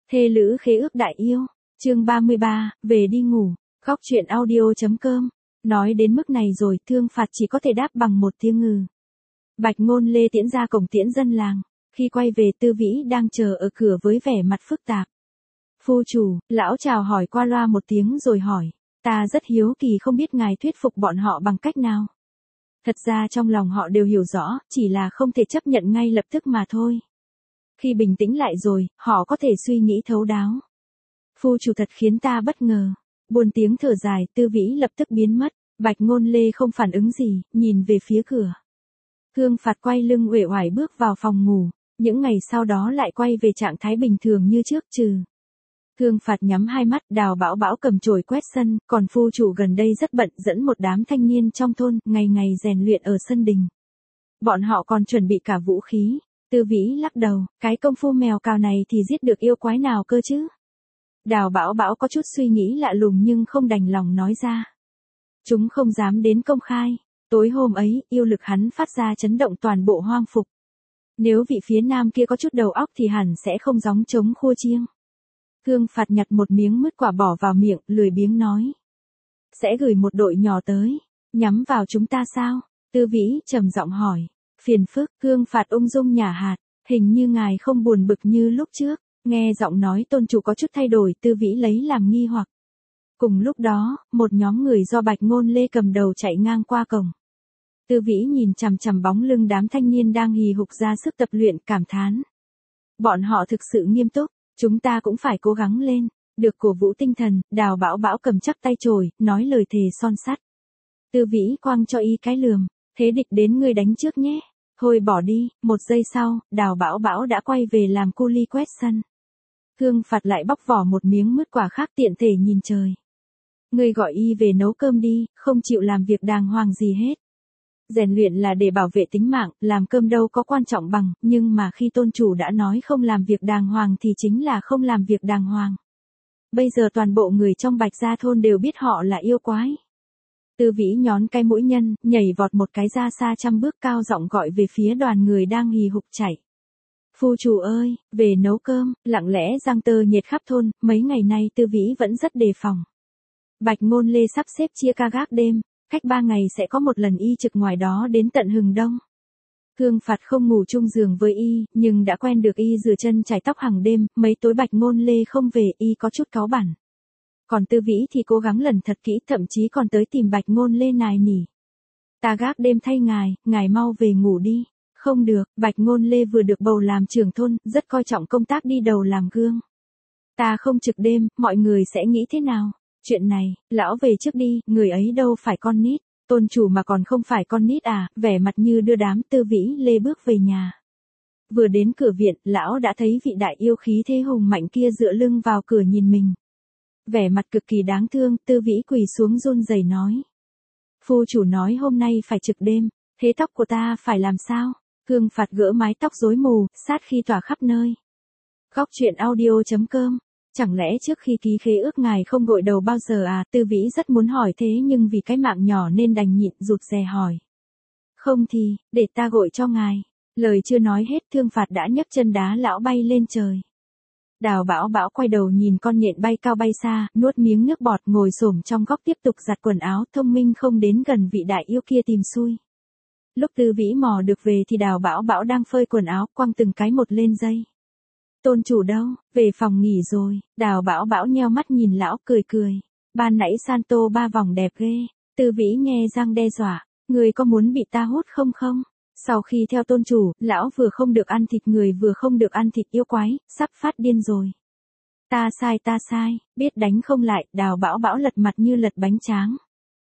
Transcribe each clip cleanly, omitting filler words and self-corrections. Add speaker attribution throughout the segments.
Speaker 1: Thê lữ khế ước đại yêu, chương 33, về đi ngủ, góc truyện audio.com. Nói đến mức này rồi, Thương Phạt chỉ có thể đáp bằng một tiếng ngừ. Bạch Ngôn Lê tiễn ra cổng tiễn dân làng, khi quay về Tư Vĩ đang chờ ở cửa với vẻ mặt phức tạp. Phu chủ, lão chào hỏi qua loa một tiếng rồi hỏi, ta rất hiếu kỳ không biết ngài thuyết phục bọn họ bằng cách nào. Thật ra trong lòng họ đều hiểu rõ, chỉ là không thể chấp nhận ngay lập tức mà thôi. Khi bình tĩnh lại rồi, họ có thể suy nghĩ thấu đáo. Phu chủ thật khiến ta bất ngờ. Buồn tiếng thở dài, Tư Vĩ lập tức biến mất. Bạch Ngôn Lê không phản ứng gì, nhìn về phía cửa. Thương Phạt quay lưng uể oải bước vào phòng ngủ. Những ngày sau đó lại quay về trạng thái bình thường như trước trừ. Thương Phạt nhắm hai mắt, Đào Bảo Bảo cầm chổi quét sân, còn phu chủ gần đây rất bận dẫn một đám thanh niên trong thôn, ngày ngày rèn luyện ở sân đình. Bọn họ còn chuẩn bị cả vũ khí. Tư Vĩ lắc đầu, cái công phu mèo cào này thì giết được yêu quái nào cơ chứ? Đào Bảo Bảo có chút suy nghĩ lạ lùng nhưng không đành lòng nói ra. Chúng không dám đến công khai. Tối hôm ấy, yêu lực hắn phát ra chấn động toàn bộ hoang phục. Nếu vị phía nam kia có chút đầu óc thì hẳn sẽ không gióng trống khua chiêng. Thương Phạt nhặt một miếng mứt quả bỏ vào miệng, lười biếng nói. Sẽ gửi một đội nhỏ tới, nhắm vào chúng ta sao? Tư Vĩ trầm giọng hỏi. Phiền phức, Thương Phạt ung dung nhả hạt, hình như ngài không buồn bực như lúc trước. Nghe giọng nói tôn chủ có chút thay đổi, Tư Vĩ lấy làm nghi hoặc. Cùng lúc đó, một nhóm người do Bạch Ngôn Lê cầm đầu chạy ngang qua cổng. Tư Vĩ nhìn chằm chằm bóng lưng đám thanh niên đang hì hục ra sức tập luyện, cảm thán. Bọn họ thực sự nghiêm túc, chúng ta cũng phải cố gắng lên. Được cổ vũ tinh thần, Đào Bảo Bảo cầm chắc tay chổi, nói lời thề son sắt. Tư Vĩ quăng cho y cái lườm, thế địch đến ngươi đánh trước nhé. Thôi bỏ đi, một giây sau, Đào Bảo Bảo đã quay về làm cu li quét sân. Thương Phạt lại bóc vỏ một miếng mứt quả khác tiện thể nhìn trời. Ngươi gọi y về nấu cơm đi, không chịu làm việc đàng hoàng gì hết. Rèn luyện là để bảo vệ tính mạng, làm cơm đâu có quan trọng bằng, nhưng mà khi tôn chủ đã nói không làm việc đàng hoàng thì chính là không làm việc đàng hoàng. Bây giờ toàn bộ người trong Bạch Gia thôn đều biết họ là yêu quái. Tư Vĩ nhón cái mũi nhân, nhảy vọt một cái ra xa 100 bước cao giọng gọi về phía đoàn người đang hì hục chạy. Phu chủ ơi, về nấu cơm, lặng lẽ giăng tơ nhiệt khắp thôn, mấy ngày nay Tư Vĩ vẫn rất đề phòng. Bạch Ngôn Lê sắp xếp chia ca gác đêm, cách 3 ngày sẽ có một lần y trực ngoài đó đến tận hừng đông. Thương Phạt không ngủ chung giường với y, nhưng đã quen được y rửa chân chải tóc hàng đêm, mấy tối Bạch Ngôn Lê không về y có chút cáu bẳn. Còn Tư Vĩ thì cố gắng lần thật kỹ, thậm chí còn tới tìm Bạch Ngôn Lê nài nỉ. Ta gác đêm thay ngài mau về ngủ đi. Không được, Bạch Ngôn Lê vừa được bầu làm trưởng thôn, rất coi trọng công tác đi đầu làm gương. Ta không trực đêm, mọi người sẽ nghĩ thế nào? Chuyện này, lão về trước đi, người ấy đâu phải con nít. Tôn chủ mà còn không phải con nít à? Vẻ mặt như đưa đám. Tư Vĩ Lê bước về nhà. Vừa đến cửa viện, lão đã thấy vị đại yêu khí thế hùng mạnh kia dựa lưng vào cửa nhìn mình. Vẻ mặt cực kỳ đáng thương, Tư Vĩ quỳ xuống run rẩy nói. Phu chủ nói hôm nay phải trực đêm, thế tóc của ta phải làm sao? Thương Phạt gỡ mái tóc rối mù, sát khi tỏa khắp nơi. Góc truyện audio.com. Chẳng lẽ trước khi ký khế ước ngài không gội đầu bao giờ à? Tư Vĩ rất muốn hỏi thế nhưng vì cái mạng nhỏ nên đành nhịn rụt rè hỏi. Không thì, để ta gội cho ngài. Lời chưa nói hết, Thương Phạt đã nhấc chân đá lão bay lên trời. Đào Bảo Bảo quay đầu nhìn con nhện bay cao bay xa, nuốt miếng nước bọt, ngồi xổm trong góc tiếp tục giặt quần áo, thông minh không đến gần vị đại yêu kia tìm xui. Lúc Tư Vĩ mò được về thì Đào Bảo Bảo đang phơi quần áo, quăng từng cái một lên dây. Tôn chủ đâu? Về phòng nghỉ rồi. Đào Bảo Bảo nheo mắt nhìn lão, cười cười. Ban nãy Santo 3 vòng đẹp ghê. Tư Vĩ nghe răng đe dọa. Người có muốn bị ta hút không không? Sau khi theo tôn chủ, lão vừa không được ăn thịt người vừa không được ăn thịt yêu quái, sắp phát điên rồi. Ta sai, biết đánh không lại. Đào Bảo Bảo lật mặt như lật bánh tráng.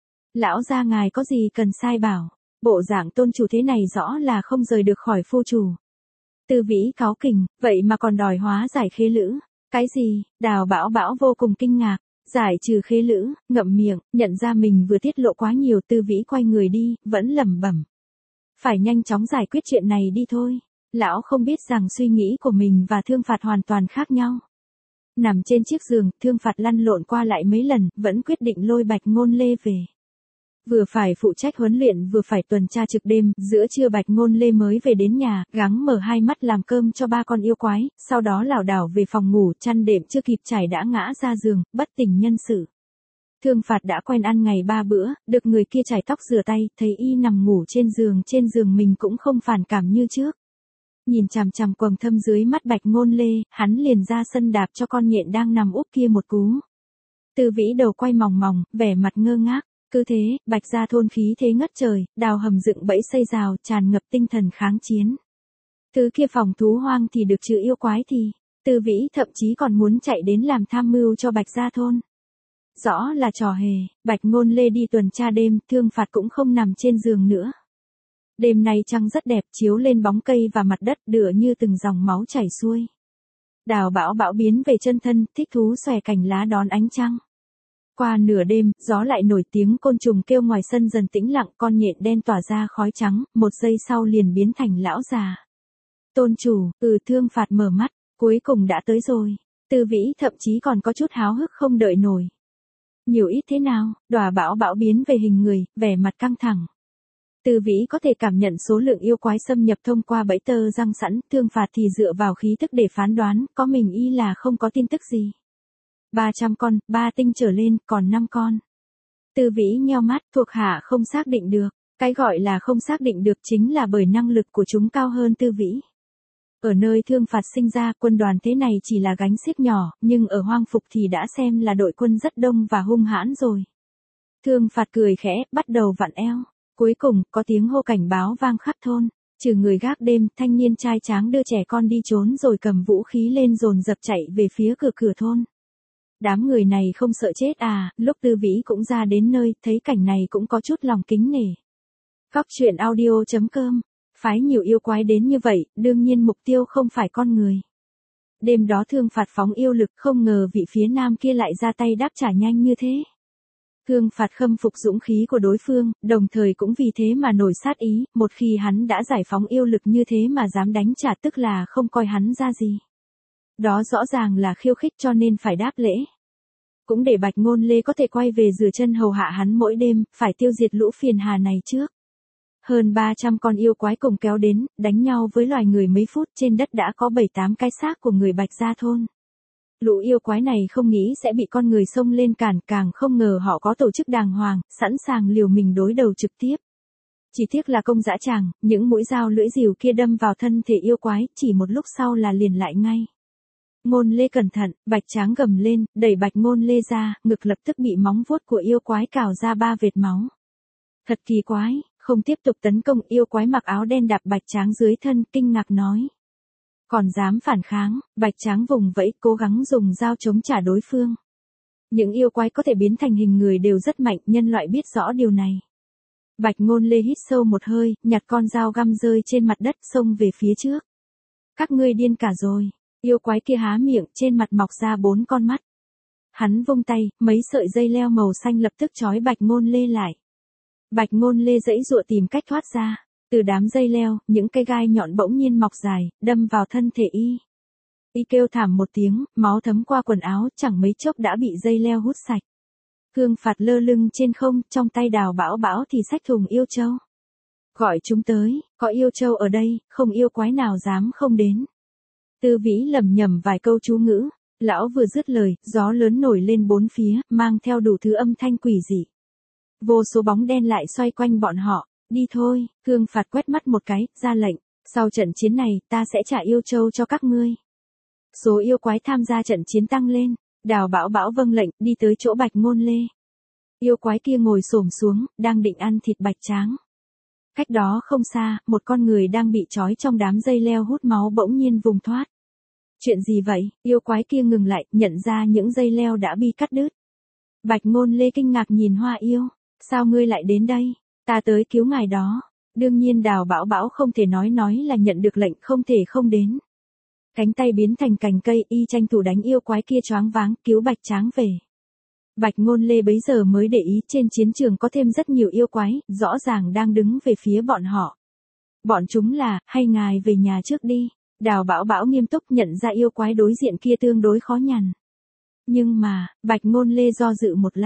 Speaker 1: Lão gia ngài có gì cần sai bảo. Bộ dạng tôn chủ thế này rõ là không rời được khỏi phu chủ. Tư Vĩ cáu kỉnh, vậy mà còn đòi hóa giải khế lữ. Cái gì? Đào Bảo Bảo vô cùng kinh ngạc. Giải trừ khế lữ, ngậm miệng, nhận ra mình vừa tiết lộ quá nhiều. Tư Vĩ quay người đi, vẫn lẩm bẩm. Phải nhanh chóng giải quyết chuyện này đi thôi. Lão không biết rằng suy nghĩ của mình và Thương Phạt hoàn toàn khác nhau. Nằm trên chiếc giường, Thương Phạt lăn lộn qua lại mấy lần, vẫn quyết định lôi Bạch Ngôn Lê về. Vừa phải phụ trách huấn luyện vừa phải tuần tra trực đêm, giữa trưa Bạch Ngôn Lê mới về đến nhà, gắng mở hai mắt làm cơm cho ba con yêu quái, sau đó lảo đảo về phòng ngủ, chăn đệm chưa kịp trải đã ngã ra giường, bất tỉnh nhân sự. Thương Phạt đã quen ăn ngày 3 bữa, được người kia chải tóc rửa tay, thấy y nằm ngủ trên giường mình cũng không phản cảm như trước. Nhìn chằm chằm quầng thâm dưới mắt Bạch Ngôn Lê, hắn liền ra sân đạp cho con nhện đang nằm úp kia một cú. Tư Vĩ đầu quay mòng mòng, vẻ mặt ngơ ngác. Cứ thế, Bạch gia thôn khí thế ngất trời, đào hầm dựng bẫy xây rào, tràn ngập tinh thần kháng chiến. Thứ kia phòng thú hoang thì được chứ yêu quái thì, Tư Vĩ thậm chí còn muốn chạy đến làm tham mưu cho Bạch gia thôn. Rõ là trò hề, Bạch Ngôn Lê đi tuần tra đêm, Thương Phạt cũng không nằm trên giường nữa. Đêm nay trăng rất đẹp, chiếu lên bóng cây và mặt đất tựa như từng dòng máu chảy xuôi. Đào Bảo Bảo biến về chân thân, thích thú xòe cành lá đón ánh trăng. Qua nửa đêm, gió lại nổi tiếng côn trùng kêu ngoài sân dần tĩnh lặng, con nhện đen tỏa ra khói trắng, một giây sau liền biến thành lão già. Tôn chủ, Thương Phạt mở mắt, cuối cùng đã tới rồi. Tư Vĩ thậm chí còn có chút háo hức không đợi nổi. Nhiều ít thế nào, Đào Bảo Bảo biến về hình người, vẻ mặt căng thẳng. Tư Vĩ có thể cảm nhận số lượng yêu quái xâm nhập thông qua bẫy tơ răng sẵn, Thương Phạt thì dựa vào khí thức để phán đoán, có mình y là không có tin tức gì. 300 con, 3 tinh trở lên, còn 5 con. Tư Vĩ nheo mắt, thuộc hạ không xác định được. Cái gọi là không xác định được chính là bởi năng lực của chúng cao hơn Tư Vĩ. Ở nơi Thương Phạt sinh ra, quân đoàn thế này chỉ là gánh xiếc nhỏ, nhưng ở Hoang Phục thì đã xem là đội quân rất đông và hung hãn rồi. Thương Phạt cười khẽ, bắt đầu vặn eo. Cuối cùng, có tiếng hô cảnh báo vang khắp thôn. Trừ người gác đêm, thanh niên trai tráng đưa trẻ con đi trốn rồi cầm vũ khí lên dồn dập chạy về phía cửa thôn. Đám người này không sợ chết à, lúc Tư Vĩ cũng ra đến nơi, thấy cảnh này cũng có chút lòng kính nể. Góc truyện audio.com, phái nhiều yêu quái đến như vậy, đương nhiên mục tiêu không phải con người. Đêm đó Thương Phạt phóng yêu lực, không ngờ vị phía nam kia lại ra tay đáp trả nhanh như thế. Thương Phạt khâm phục dũng khí của đối phương, đồng thời cũng vì thế mà nổi sát ý, một khi hắn đã giải phóng yêu lực như thế mà dám đánh trả tức là không coi hắn ra gì. Đó rõ ràng là khiêu khích cho nên phải đáp lễ. Cũng để Bạch Ngôn Lê có thể quay về rửa chân hầu hạ hắn mỗi đêm, phải tiêu diệt lũ phiền hà này trước. Hơn 300 con yêu quái cùng kéo đến, đánh nhau với loài người mấy phút, trên đất đã có 7-8 cái xác của người Bạch gia thôn. Lũ yêu quái này không nghĩ sẽ bị con người xông lên cản, càng không ngờ họ có tổ chức đàng hoàng, sẵn sàng liều mình đối đầu trực tiếp. Chỉ tiếc là công dã tràng, những mũi dao lưỡi rìu kia đâm vào thân thể yêu quái, chỉ một lúc sau là liền lại ngay. Ngôn Lê cẩn thận, Bạch Tráng gầm lên, đẩy Bạch Ngôn Lê ra, ngực lập tức bị móng vuốt của yêu quái cào ra 3 vệt máu. Thật kỳ quái, không tiếp tục tấn công, yêu quái mặc áo đen đạp Bạch Tráng dưới thân, kinh ngạc nói. Còn dám phản kháng, Bạch Tráng vùng vẫy, cố gắng dùng dao chống trả đối phương. Những yêu quái có thể biến thành hình người đều rất mạnh, nhân loại biết rõ điều này. Bạch Ngôn Lê hít sâu một hơi, nhặt con dao găm rơi trên mặt đất, xông về phía trước. Các ngươi điên cả rồi. Yêu quái kia há miệng, trên mặt mọc ra 4 con mắt. Hắn vung tay, mấy sợi dây leo màu xanh lập tức trói Bạch Ngôn Lê lại. Bạch Ngôn Lê giãy giụa tìm cách thoát ra. Từ đám dây leo, những cây gai nhọn bỗng nhiên mọc dài, đâm vào thân thể y. Y kêu thảm một tiếng, máu thấm qua quần áo, chẳng mấy chốc đã bị dây leo hút sạch. Thương Phạt lơ lưng trên không, trong tay Đào Bảo Bảo thì xách thùng yêu châu. Gọi chúng tới, có yêu châu ở đây, không yêu quái nào dám không đến. Tư Vĩ lẩm nhẩm vài câu chú ngữ, lão vừa dứt lời, gió lớn nổi lên bốn phía, mang theo đủ thứ âm thanh quỷ dị. Vô số bóng đen lại xoay quanh bọn họ, đi thôi, Thương Phạt quét mắt một cái, ra lệnh, sau trận chiến này, ta sẽ trả yêu châu cho các ngươi. Số yêu quái tham gia trận chiến tăng lên, Đào Bảo Bảo vâng lệnh, đi tới chỗ Bạch Ngôn Lê. Yêu quái kia ngồi xổm xuống, đang định ăn thịt Bạch Tráng. Cách đó không xa, một con người đang bị trói trong đám dây leo hút máu bỗng nhiên vùng thoát. Chuyện gì vậy? Yêu quái kia ngừng lại, nhận ra những dây leo đã bị cắt đứt. Bạch Ngôn Lê kinh ngạc nhìn Hoa Yêu, sao ngươi lại đến đây? Ta tới cứu ngài đó. Đương nhiên Đào Bảo Bảo không thể nói là nhận được lệnh không thể không đến. Cánh tay biến thành cành cây, y tranh thủ đánh yêu quái kia choáng váng, cứu Bạch Tráng về. Bạch Ngôn Lê bấy giờ mới để ý trên chiến trường có thêm rất nhiều yêu quái, rõ ràng đang đứng về phía bọn họ. Bọn chúng là, hay ngài về nhà trước đi. Đào Bảo Bảo nghiêm túc nhận ra yêu quái đối diện kia tương đối khó nhằn. Nhưng mà, Bạch Ngôn Lê do dự một lát,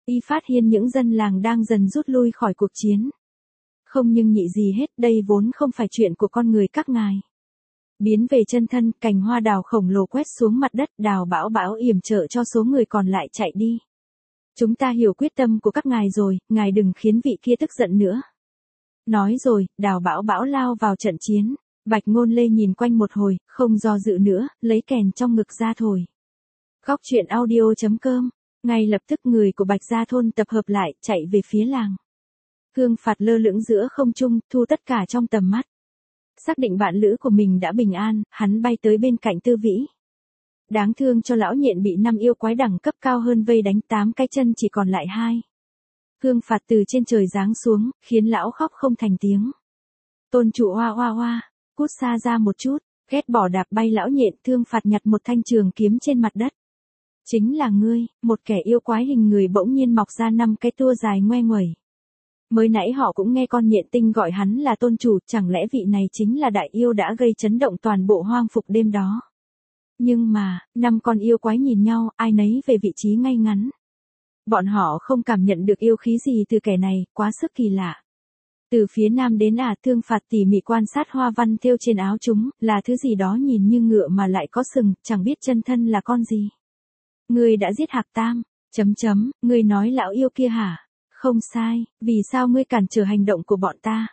Speaker 1: Y phát hiện những dân làng đang dần rút lui khỏi cuộc chiến. Không nhưng nhị gì hết, đây vốn không phải chuyện của con người các ngài. Biến về chân thân, cành hoa đào khổng lồ quét xuống mặt đất, đào bão bão yểm trợ cho số người còn lại chạy đi. Chúng ta hiểu quyết tâm của các ngài rồi, ngài đừng khiến vị kia tức giận nữa. Nói rồi, đào bão bão lao vào trận chiến. Bạch Ngôn Lê nhìn quanh một hồi, không do dự nữa, lấy kèn trong ngực ra thổi. Góc truyện audio.com. Ngay lập tức người của Bạch Gia Thôn tập hợp lại, chạy về phía làng. Cương Phạt lơ lửng giữa không trung, thu tất cả trong tầm mắt. Xác định bạn lữ của mình đã bình an, hắn bay tới bên cạnh Tư Vĩ. Đáng thương cho lão nhện bị 5 yêu quái đẳng cấp cao hơn vây đánh 8 cái chân chỉ còn lại 2. Cương Phạt từ trên trời giáng xuống, khiến lão khóc không thành tiếng. Tôn chủ oa oa oa, cút xa ra một chút, ghét bỏ đạp bay lão nhện. Cương Phạt nhặt một thanh trường kiếm trên mặt đất. Chính là ngươi, một kẻ yêu quái hình người bỗng nhiên mọc ra 5 cái tua dài ngoe nguẩy. Mới nãy họ cũng nghe con nhện tinh gọi hắn là tôn chủ, chẳng lẽ vị này chính là đại yêu đã gây chấn động toàn bộ hoang phục đêm đó. Nhưng mà, 5 con yêu quái nhìn nhau, ai nấy về vị trí ngay ngắn. Bọn họ không cảm nhận được yêu khí gì từ kẻ này, quá sức kỳ lạ. Từ phía nam đến Thương Phạt tỉ mỉ quan sát hoa văn thêu trên áo chúng, là thứ gì đó nhìn như ngựa mà lại có sừng, chẳng biết chân thân là con gì. Ngươi đã giết Hạc Tam, ngươi nói lão yêu kia hả? Không sai, vì sao ngươi cản trở hành động của bọn ta?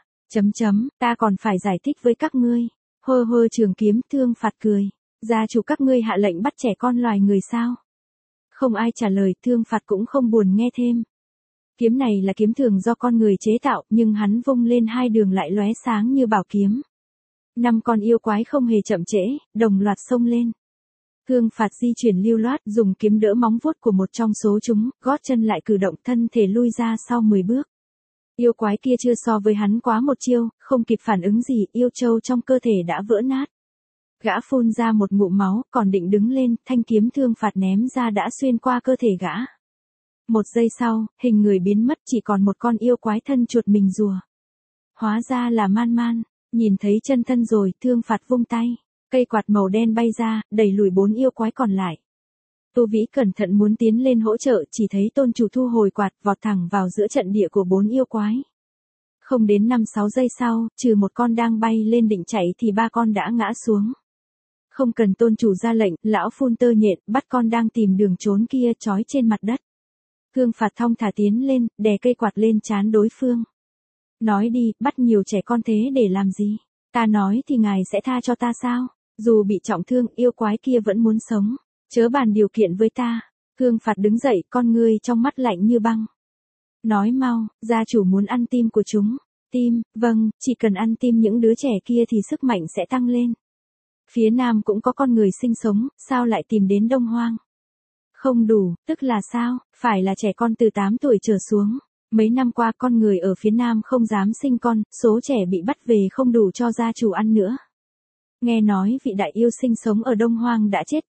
Speaker 1: Ta còn phải giải thích với các ngươi. Hơ hơ trường kiếm. Thương Phạt cười. Gia chủ các ngươi hạ lệnh bắt trẻ con loài người sao? Không ai trả lời. Thương Phạt cũng không buồn nghe thêm. Kiếm này là kiếm thường do con người chế tạo, nhưng hắn vung lên 2 đường lại lóe sáng như bảo kiếm. 5 con yêu quái không hề chậm trễ, đồng loạt xông lên. Cương Phạt di chuyển lưu loát, dùng kiếm đỡ móng vuốt của một trong số chúng, gót chân lại cử động, thân thể lui ra sau 10 bước. Yêu quái kia chưa so với hắn quá một chiêu, không kịp phản ứng gì, yêu châu trong cơ thể đã vỡ nát. Gã phun ra một ngụm máu, còn định đứng lên, thanh kiếm Thương Phạt ném ra đã xuyên qua cơ thể gã. Một giây sau, hình người biến mất, chỉ còn một con yêu quái thân chuột mình rùa. Hóa ra là Man Man. Nhìn thấy chân thân rồi, Thương Phạt vung tay. Cây quạt màu đen bay ra, đẩy lùi 4 yêu quái còn lại. Tô Vĩ cẩn thận muốn tiến lên hỗ trợ, chỉ thấy tôn chủ thu hồi quạt, vọt thẳng vào giữa trận địa của 4 yêu quái. Không đến 5-6 giây sau, trừ một con đang bay lên định chạy thì 3 con đã ngã xuống. Không cần tôn chủ ra lệnh, lão phun tơ nhện, bắt con đang tìm đường trốn kia trói trên mặt đất. Cương Phạt thong thả tiến lên, đè cây quạt lên trán đối phương. Nói đi, bắt nhiều trẻ con thế để làm gì? Ta nói thì ngài sẽ tha cho ta sao? Dù bị trọng thương, yêu quái kia vẫn muốn sống. Chớ bàn điều kiện với ta. Cương Phạt đứng dậy, con ngươi trong mắt lạnh như băng. Nói mau, gia chủ muốn ăn tim của chúng. Tim, vâng, chỉ cần ăn tim những đứa trẻ kia thì sức mạnh sẽ tăng lên. Phía nam cũng có con người sinh sống, sao lại tìm đến Đông Hoang? Không đủ, tức là sao? Phải là trẻ con từ 8 tuổi trở xuống. Mấy năm qua con người ở phía nam không dám sinh con, số trẻ bị bắt về không đủ cho gia chủ ăn nữa. Nghe nói vị đại yêu sinh sống ở Đông Hoang đã chết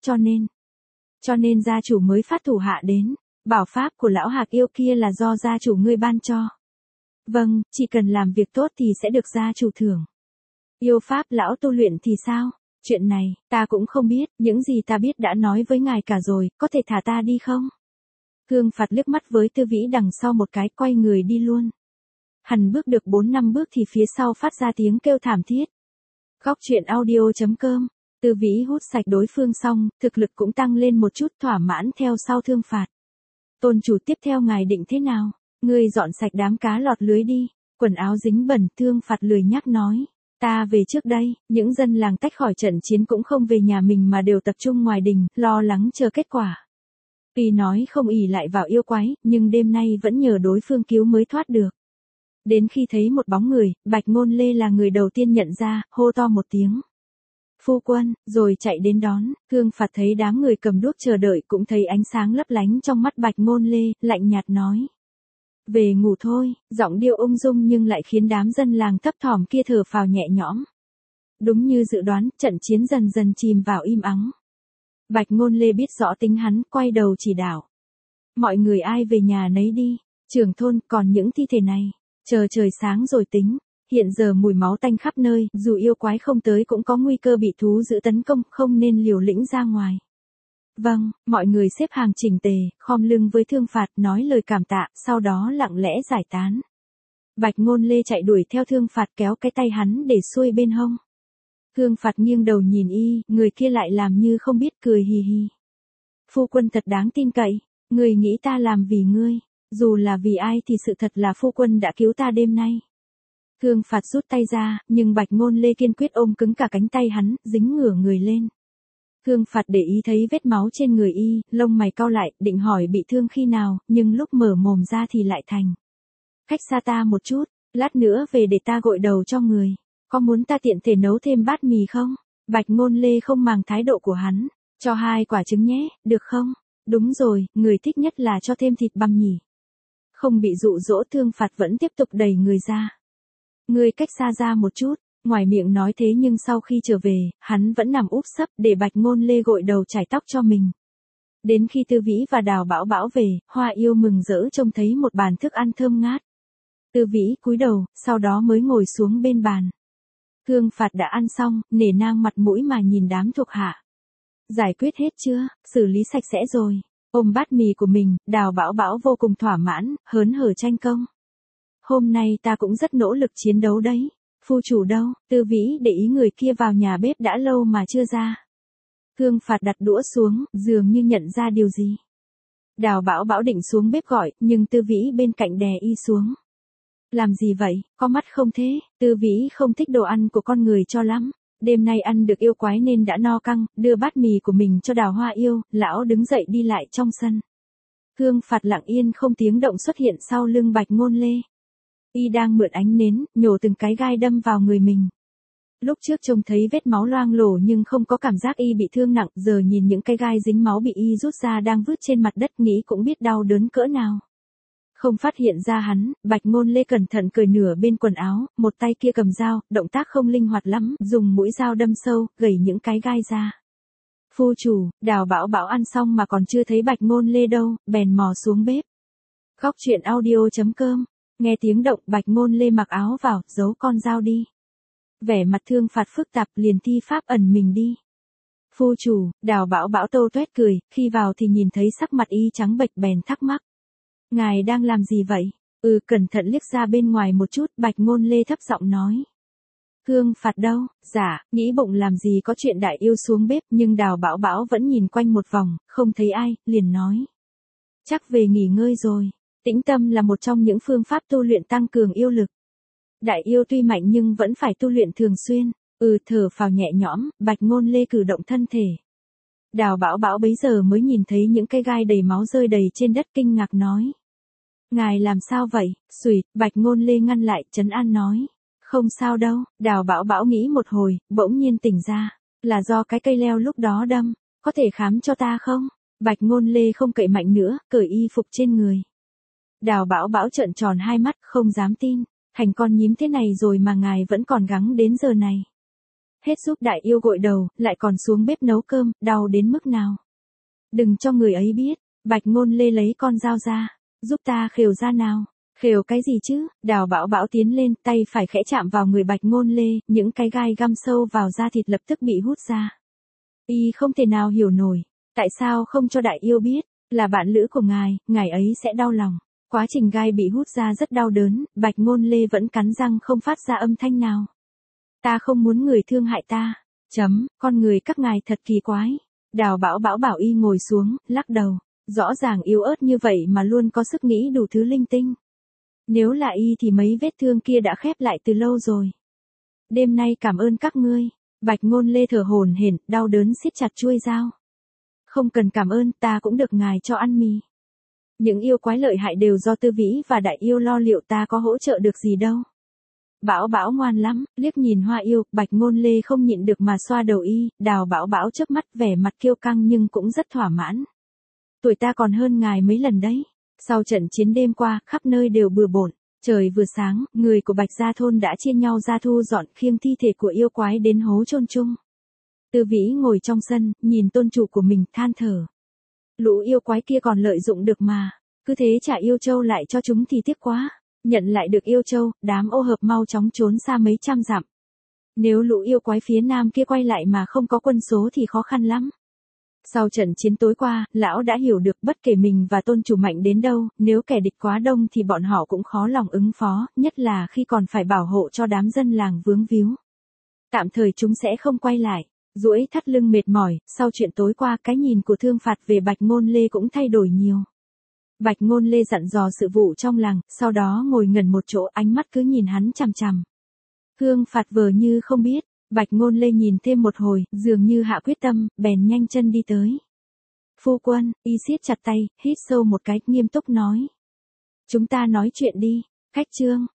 Speaker 1: cho nên gia chủ mới phát thủ hạ đến. Bảo pháp của lão Hạc yêu kia là do gia chủ ngươi ban cho. Vâng, chỉ cần làm việc tốt thì sẽ được gia chủ thưởng. Yêu pháp lão tu luyện thì sao? Chuyện này, ta cũng không biết, những gì ta biết đã nói với ngài cả rồi, có thể thả ta đi không? Cương Phạt liếc mắt với Tư Vĩ đằng sau một cái, quay người đi luôn. Hắn bước được 4-5 bước thì phía sau phát ra tiếng kêu thảm thiết. Góc truyện audio.com. Tư Vĩ hút sạch đối phương xong, thực lực cũng tăng lên một chút, thỏa mãn theo sau Thương Phạt. Tôn chủ tiếp theo ngài định thế nào? Ngươi dọn sạch đám cá lọt lưới đi. Quần áo dính bẩn. Thương Phạt lười nhắc nói. Ta về trước đây. Những dân làng tách khỏi trận chiến cũng không về nhà mình mà đều tập trung ngoài đình, lo lắng chờ kết quả. Tuy nói không ỷ lại vào yêu quái, nhưng đêm nay vẫn nhờ đối phương cứu mới thoát được. Đến khi thấy một bóng người, Bạch Ngôn Lê là người đầu tiên nhận ra, hô to một tiếng. Phu quân, rồi chạy đến đón. Cương Phạt thấy đám người cầm đuốc chờ đợi, cũng thấy ánh sáng lấp lánh trong mắt Bạch Ngôn Lê, lạnh nhạt nói. Về ngủ thôi. Giọng điệu ung dung nhưng lại khiến đám dân làng thấp thỏm kia thở phào nhẹ nhõm. Đúng như dự đoán, trận chiến dần dần chìm vào im ắng. Bạch Ngôn Lê biết rõ tính hắn, quay đầu chỉ đạo. Mọi người ai về nhà nấy đi. Trưởng thôn, còn những thi thể này, chờ trời sáng rồi tính. Hiện giờ mùi máu tanh khắp nơi, dù yêu quái không tới cũng có nguy cơ bị thú dữ tấn công, không nên liều lĩnh ra ngoài. Vâng, mọi người xếp hàng chỉnh tề, khom lưng với Thương Phạt nói lời cảm tạ, sau đó lặng lẽ giải tán. Bạch Ngôn Lê chạy đuổi theo Thương Phạt kéo cái tay hắn để xuôi bên hông. Thương Phạt nghiêng đầu nhìn y, người kia lại làm như không biết cười hì hì. Phu quân thật đáng tin cậy, người nghĩ ta làm vì ngươi, dù là vì ai thì sự thật là phu quân đã cứu ta đêm nay. Thương Phạt rút tay ra, nhưng Bạch Ngôn Lê kiên quyết ôm cứng cả cánh tay hắn, dính ngửa người lên. Thương Phạt để ý thấy vết máu trên người y, lông mày cau lại, định hỏi bị thương khi nào, nhưng lúc mở mồm ra thì lại thành. Cách xa ta một chút, lát nữa về để ta gội đầu cho người. Có muốn ta tiện thể nấu thêm bát mì không? Bạch Ngôn Lê không màng thái độ của hắn. Cho 2 quả trứng nhé, được không? Đúng rồi, người thích nhất là cho thêm thịt băm nhỉ. Không bị dụ dỗ, Thương Phạt vẫn tiếp tục đẩy người ra. Người cách xa ra một chút. Ngoài miệng nói thế nhưng sau khi trở về, hắn vẫn nằm úp sấp để Bạch Ngôn Lê gội đầu chải tóc cho mình. Đến khi Tư Vĩ và Đào Bảo Bảo về, Hoa Yêu mừng rỡ trông thấy một bàn thức ăn thơm ngát. Tư Vĩ cúi đầu, sau đó mới ngồi xuống bên bàn. Thương Phạt đã ăn xong, nể nang mặt mũi mà nhìn đám thuộc hạ. Giải quyết hết chưa, xử lý sạch sẽ rồi. Ôm bát mì của mình, Đào Bảo Bảo vô cùng thỏa mãn, hớn hở tranh công. Hôm nay ta cũng rất nỗ lực chiến đấu đấy. Phu chủ đâu? Tư Vĩ để ý người kia vào nhà bếp đã lâu mà chưa ra. Thương Phạt đặt đũa xuống, dường như nhận ra điều gì. Đào Bảo Bảo định xuống bếp gọi, nhưng Tư Vĩ bên cạnh đè y xuống. Làm gì vậy, có mắt không thế? Tư Vĩ không thích đồ ăn của con người cho lắm. Đêm nay ăn được yêu quái nên đã no căng, đưa bát mì của mình cho Đào Hoa Yêu, lão đứng dậy đi lại trong sân. Thương Phạt lặng yên không tiếng động xuất hiện sau lưng Bạch Ngôn Lê. Y đang mượn ánh nến, nhổ từng cái gai đâm vào người mình. Lúc trước trông thấy vết máu loang lổ nhưng không có cảm giác y bị thương nặng, giờ nhìn những cái gai dính máu bị y rút ra đang vứt trên mặt đất nghĩ cũng biết đau đớn cỡ nào. Không phát hiện ra hắn, Bạch Ngôn Lê cẩn thận cởi nửa bên quần áo, một tay kia cầm dao, động tác không linh hoạt lắm, dùng mũi dao đâm sâu, gẩy những cái gai ra. Phu chủ, Đào Bảo Bảo ăn xong mà còn chưa thấy Bạch Ngôn Lê đâu, bèn mò xuống bếp. Góc truyện audio.com. Nghe tiếng động, Bạch Ngôn Lê mặc áo vào, giấu con dao đi. Vẻ mặt Thương Phạt phức tạp, liền thi pháp ẩn mình đi. Phu chủ, Đào Bảo Bảo tâu tuét cười, khi vào thì nhìn thấy sắc mặt y trắng bệch bèn thắc mắc. Ngài đang làm gì vậy? Cẩn thận liếc ra bên ngoài một chút, Bạch Ngôn Lê thấp giọng nói. Thương Phạt đâu? Dạ, nghĩ bụng làm gì có chuyện đại yêu xuống bếp, nhưng Đào Bảo Bảo vẫn nhìn quanh một vòng, không thấy ai, liền nói. Chắc về nghỉ ngơi rồi. Tĩnh tâm là một trong những phương pháp tu luyện tăng cường yêu lực. Đại yêu tuy mạnh nhưng vẫn phải tu luyện thường xuyên. Thở phào nhẹ nhõm, Bạch Ngôn Lê cử động thân thể. Đào Bảo Bảo bấy giờ mới nhìn thấy những cái gai đầy máu rơi đầy trên đất, kinh ngạc nói. Ngài làm sao vậy? Xùi, Bạch Ngôn Lê ngăn lại, trấn an nói. Không sao đâu. Đào Bảo Bảo nghĩ một hồi, bỗng nhiên tỉnh ra. Là do cái cây leo lúc đó đâm. Có thể khám cho ta không? Bạch Ngôn Lê không cậy mạnh nữa, cởi y phục trên người. Đào Bảo Bảo trợn tròn hai mắt, không dám tin. Thành con nhím thế này rồi mà ngài vẫn còn gắng đến giờ này. Hết giúp đại yêu gội đầu, lại còn xuống bếp nấu cơm, đau đến mức nào. Đừng cho người ấy biết. Bạch Ngôn Lê lấy con dao ra. Giúp ta khều ra nào. Khều cái gì chứ? Đào Bảo Bảo tiến lên, tay phải khẽ chạm vào người Bạch Ngôn Lê, những cái gai găm sâu vào da thịt lập tức bị hút ra. Y không thể nào hiểu nổi. Tại sao không cho đại yêu biết? Là bạn lữ của ngài ấy sẽ đau lòng. Quá trình gai bị hút ra rất đau đớn, Bạch Ngôn Lê vẫn cắn răng không phát ra âm thanh nào. Ta không muốn người thương hại ta. Con người các ngài thật kỳ quái. Đào Bảo Bảo bảo y ngồi xuống, lắc đầu. Rõ ràng yếu ớt như vậy mà luôn có sức nghĩ đủ thứ linh tinh. Nếu là y thì mấy vết thương kia đã khép lại từ lâu rồi. Đêm nay cảm ơn các ngươi. Bạch Ngôn Lê thở hổn hển, đau đớn siết chặt chuôi dao. Không cần cảm ơn, ta cũng được ngài cho ăn mì. Những yêu quái lợi hại đều do Tư Vĩ và đại yêu lo liệu, ta có hỗ trợ được gì đâu. Bảo Bảo ngoan lắm, liếc nhìn Hoa Yêu, Bạch Ngôn Lê không nhịn được mà xoa đầu y, Đào Bảo Bảo chớp mắt vẻ mặt kiêu căng nhưng cũng rất thỏa mãn. Tuổi ta còn hơn ngài mấy lần đấy. Sau trận chiến đêm qua, khắp nơi đều bừa bộn. Trời vừa sáng, người của Bạch Gia Thôn đã chia nhau ra thu dọn khiêng thi thể của yêu quái đến hố chôn chung. Tư Vĩ ngồi trong sân, nhìn tôn chủ của mình, than thở. Lũ yêu quái kia còn lợi dụng được mà. Cứ thế trả yêu châu lại cho chúng thì tiếc quá. Nhận lại được yêu châu, đám ô hợp mau chóng trốn xa mấy trăm dặm. Nếu lũ yêu quái phía nam kia quay lại mà không có quân số thì khó khăn lắm. Sau trận chiến tối qua, lão đã hiểu được bất kể mình và tôn chủ mạnh đến đâu, nếu kẻ địch quá đông thì bọn họ cũng khó lòng ứng phó, nhất là khi còn phải bảo hộ cho đám dân làng vướng víu. Tạm thời chúng sẽ không quay lại. Duỗi thắt lưng mệt mỏi, sau chuyện tối qua cái nhìn của Thương Phạt về Bạch Ngôn Lê cũng thay đổi nhiều. Bạch Ngôn Lê dặn dò sự vụ trong làng, sau đó ngồi ngẩn một chỗ, ánh mắt cứ nhìn hắn chằm chằm. Thương Phạt vờ như không biết, Bạch Ngôn Lê nhìn thêm một hồi, dường như hạ quyết tâm, bèn nhanh chân đi tới. Phu quân, y siết chặt tay, hít sâu một cái, nghiêm túc nói. Chúng ta nói chuyện đi, Khách Trương.